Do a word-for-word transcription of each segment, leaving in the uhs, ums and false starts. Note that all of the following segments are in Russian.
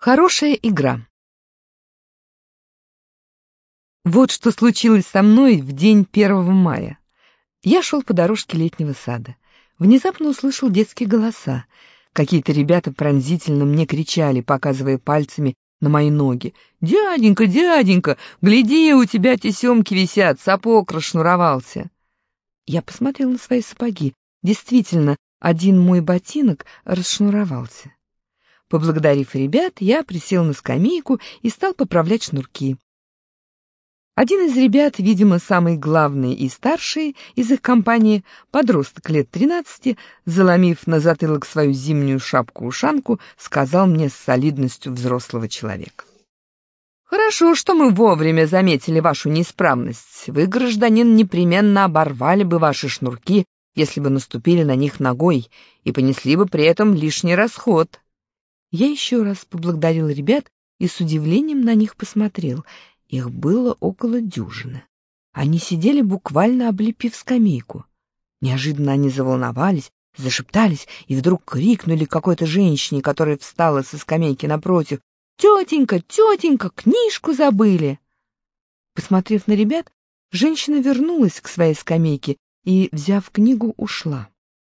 Хорошая игра. Вот что случилось со мной в день первого мая. Я шел по дорожке летнего сада. Внезапно услышал детские голоса. Какие-то ребята пронзительно мне кричали, показывая пальцами на мои ноги. «Дяденька, дяденька, гляди, у тебя тесемки висят, сапог расшнуровался». Я посмотрел на свои сапоги. Действительно, один мой ботинок расшнуровался. Поблагодарив ребят, я присел на скамейку и стал поправлять шнурки. Один из ребят, видимо, самый главный и старший из их компании, подросток лет тринадцати, заломив на затылок свою зимнюю шапку-ушанку, сказал мне с солидностью взрослого человека: «Хорошо, что мы вовремя заметили вашу неисправность. Вы, гражданин, непременно оборвали бы ваши шнурки, если бы наступили на них ногой, и понесли бы при этом лишний расход». Я еще раз поблагодарил ребят и с удивлением на них посмотрел. Их было около дюжины. Они сидели, буквально облепив скамейку. Неожиданно они заволновались, зашептались и вдруг крикнули какой-то женщине, которая встала со скамейки напротив: «Тетенька, тетенька, книжку забыли!» Посмотрев на ребят, женщина вернулась к своей скамейке и, взяв книгу, ушла.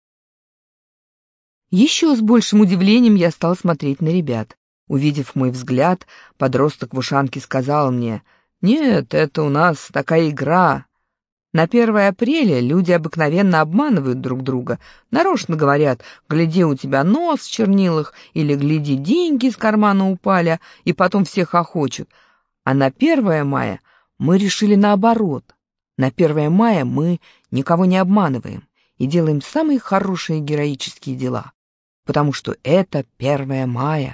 Еще с большим удивлением я стал смотреть на ребят. Увидев мой взгляд, подросток в ушанке сказал мне: «Нет, это у нас такая игра. На первое апреля люди обыкновенно обманывают друг друга. Нарочно говорят: гляди, у тебя нос в чернилах, или гляди, деньги из кармана упали, и потом все хохочут. А на первое мая мы решили наоборот. На первое мая мы никого не обманываем и делаем самые хорошие героические дела, потому что это первое мая».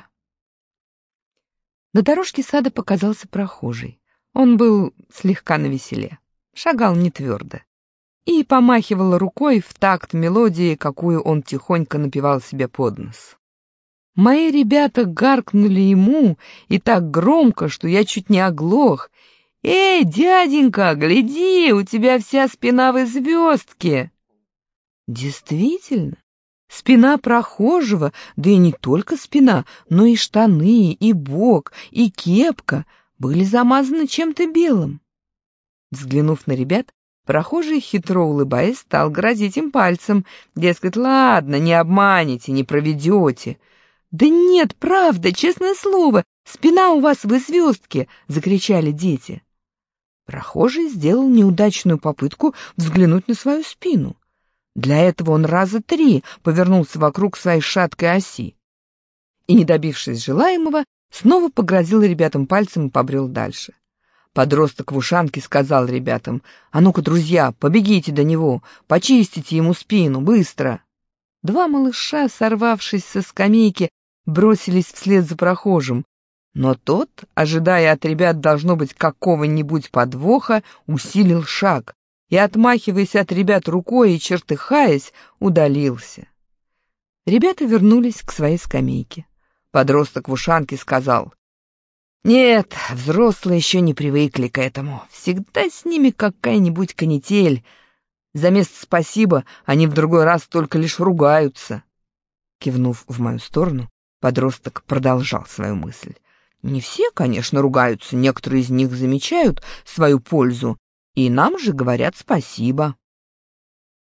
На дорожке сада показался прохожий. Он был слегка навеселе, шагал не твердо и помахивал рукой в такт мелодии, какую он тихонько напевал себе под нос. Мои ребята гаркнули ему и так громко, что я чуть не оглох. «Эй, дяденька, гляди, у тебя вся спина в звездке!» Действительно, спина прохожего, да и не только спина, но и штаны, и бок, и кепка были замазаны чем-то белым. Взглянув на ребят, прохожий, хитро улыбаясь, стал грозить им пальцем, дескать, ладно, не обманете, не проведете. «Да нет, правда, честное слово, спина у вас в звездке!» — закричали дети. Прохожий сделал неудачную попытку взглянуть на свою спину. Для этого он раза три повернулся вокруг своей шаткой оси и, не добившись желаемого, снова погрозил ребятам пальцем и побрел дальше. Подросток в ушанке сказал ребятам: «А ну-ка, друзья, побегите до него, почистите ему спину, быстро!» Два малыша, сорвавшись со скамейки, бросились вслед за прохожим, но тот, ожидая от ребят, должно быть, какого-нибудь подвоха, усилил шаг и, отмахиваясь от ребят рукой и чертыхаясь, удалился. Ребята вернулись к своей скамейке. Подросток в ушанке сказал: «Нет, взрослые еще не привыкли к этому. Всегда с ними какая-нибудь канитель. За место спасибо они в другой раз только лишь ругаются». Кивнув в мою сторону, подросток продолжал свою мысль. «Не все, конечно, ругаются, некоторые из них замечают свою пользу, и нам же говорят спасибо».